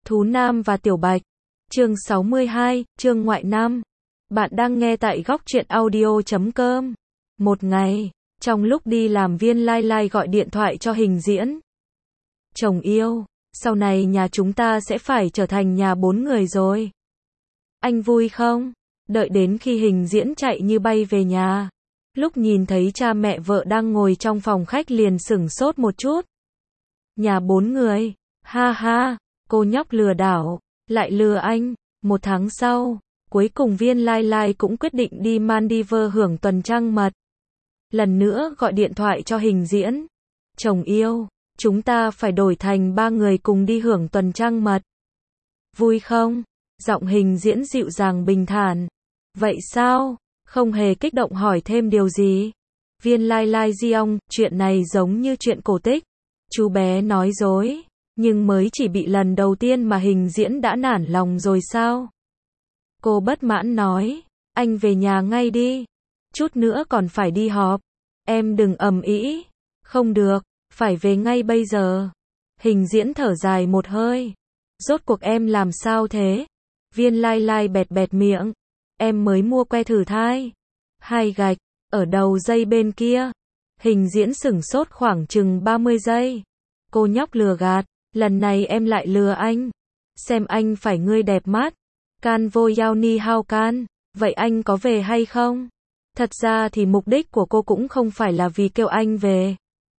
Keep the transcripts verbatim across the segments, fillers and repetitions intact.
Thú Nam và Tiểu Bạch. Chương sáu mươi hai, chương ngoại nam. Bạn đang nghe tại góc truyện audio chấm com. Một ngày, trong lúc đi làm Viên Lai Lai gọi điện thoại cho Hình Diễn. Chồng yêu, sau này nhà chúng ta sẽ phải trở thành nhà bốn người rồi. Anh vui không? Đợi đến khi Hình Diễn chạy như bay về nhà. Lúc nhìn thấy cha mẹ vợ đang ngồi trong phòng khách liền sửng sốt một chút. Nhà bốn người, ha ha, cô nhóc lừa đảo, lại lừa anh. Một tháng sau, cuối cùng Viên Lai Lai cũng quyết định đi Maldives hưởng tuần trăng mật. Lần nữa gọi điện thoại cho Hình Diễn. Chồng yêu, chúng ta phải đổi thành ba người cùng đi hưởng tuần trăng mật. Vui không? Giọng Hình Diễn dịu dàng bình thản. Vậy sao? Không hề kích động hỏi thêm điều gì. Viên Lai Lai Giong, chuyện này giống như chuyện cổ tích. Chú bé nói dối, nhưng mới chỉ bị lần đầu tiên mà Hình Diễn đã nản lòng rồi sao? Cô bất mãn nói, anh về nhà ngay đi. Chút nữa còn phải đi họp. Em đừng ầm ĩ. Không được, phải về ngay bây giờ. Hình Diễn thở dài một hơi. Rốt cuộc em làm sao thế? Viên Lai Lai bẹt bẹt miệng. Em mới mua que thử thai. Hai gạch, ở đầu dây bên kia. Hình Diễn sửng sốt khoảng chừng ba mươi giây. Cô nhóc lừa gạt, lần này em lại lừa anh. Xem anh phải ngươi đẹp mắt. Can vô yao ni hao can, vậy anh có về hay không? Thật ra thì mục đích của cô cũng không phải là vì kêu anh về.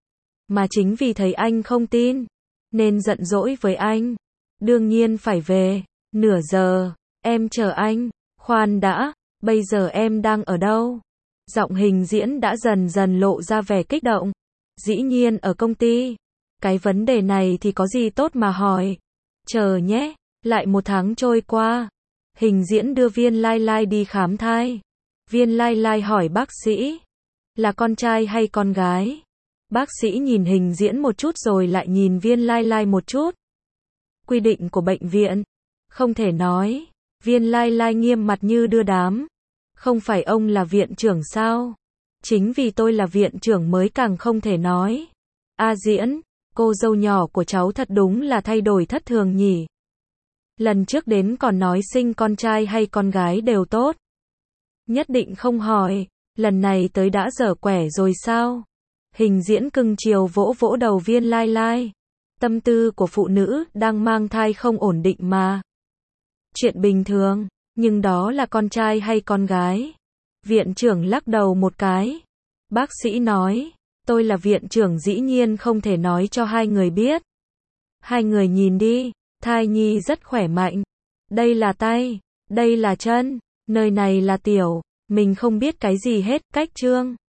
Mà chính vì thấy anh không tin, nên giận dỗi với anh. Đương nhiên phải về, nửa giờ, em chờ anh. Khoan đã, bây giờ em đang ở đâu? Giọng Hình Diễn đã dần dần lộ ra vẻ kích động. Dĩ nhiên ở công ty. Cái vấn đề này thì có gì tốt mà hỏi. Chờ nhé, lại một tháng trôi qua. Hình Diễn đưa Viên Lai Lai đi khám thai. Viên Lai Lai hỏi bác sĩ, là con trai hay con gái? Bác sĩ nhìn Hình Diễn một chút rồi lại nhìn Viên Lai Lai một chút. Quy định của bệnh viện, không thể nói. Viên Lai Lai nghiêm mặt như đưa đám. Không phải ông là viện trưởng sao? Chính vì tôi là viện trưởng mới càng không thể nói. A Diễn, cô dâu nhỏ của cháu thật đúng là thay đổi thất thường nhỉ. Lần trước đến còn nói sinh con trai hay con gái đều tốt. Nhất định không hỏi, lần này tới đã dở quẻ rồi sao? Hình Diễn cưng chiều vỗ vỗ đầu Viên Lai Lai. Tâm tư của phụ nữ đang mang thai không ổn định mà. Chuyện bình thường, nhưng đó là con trai hay con gái? Viện trưởng lắc đầu một cái. Bác sĩ nói, tôi là viện trưởng dĩ nhiên không thể nói cho hai người biết. Hai người nhìn đi, thai nhi rất khỏe mạnh. Đây là tay, đây là chân, nơi này là tiểu, mình không biết cái gì hết, cách trương.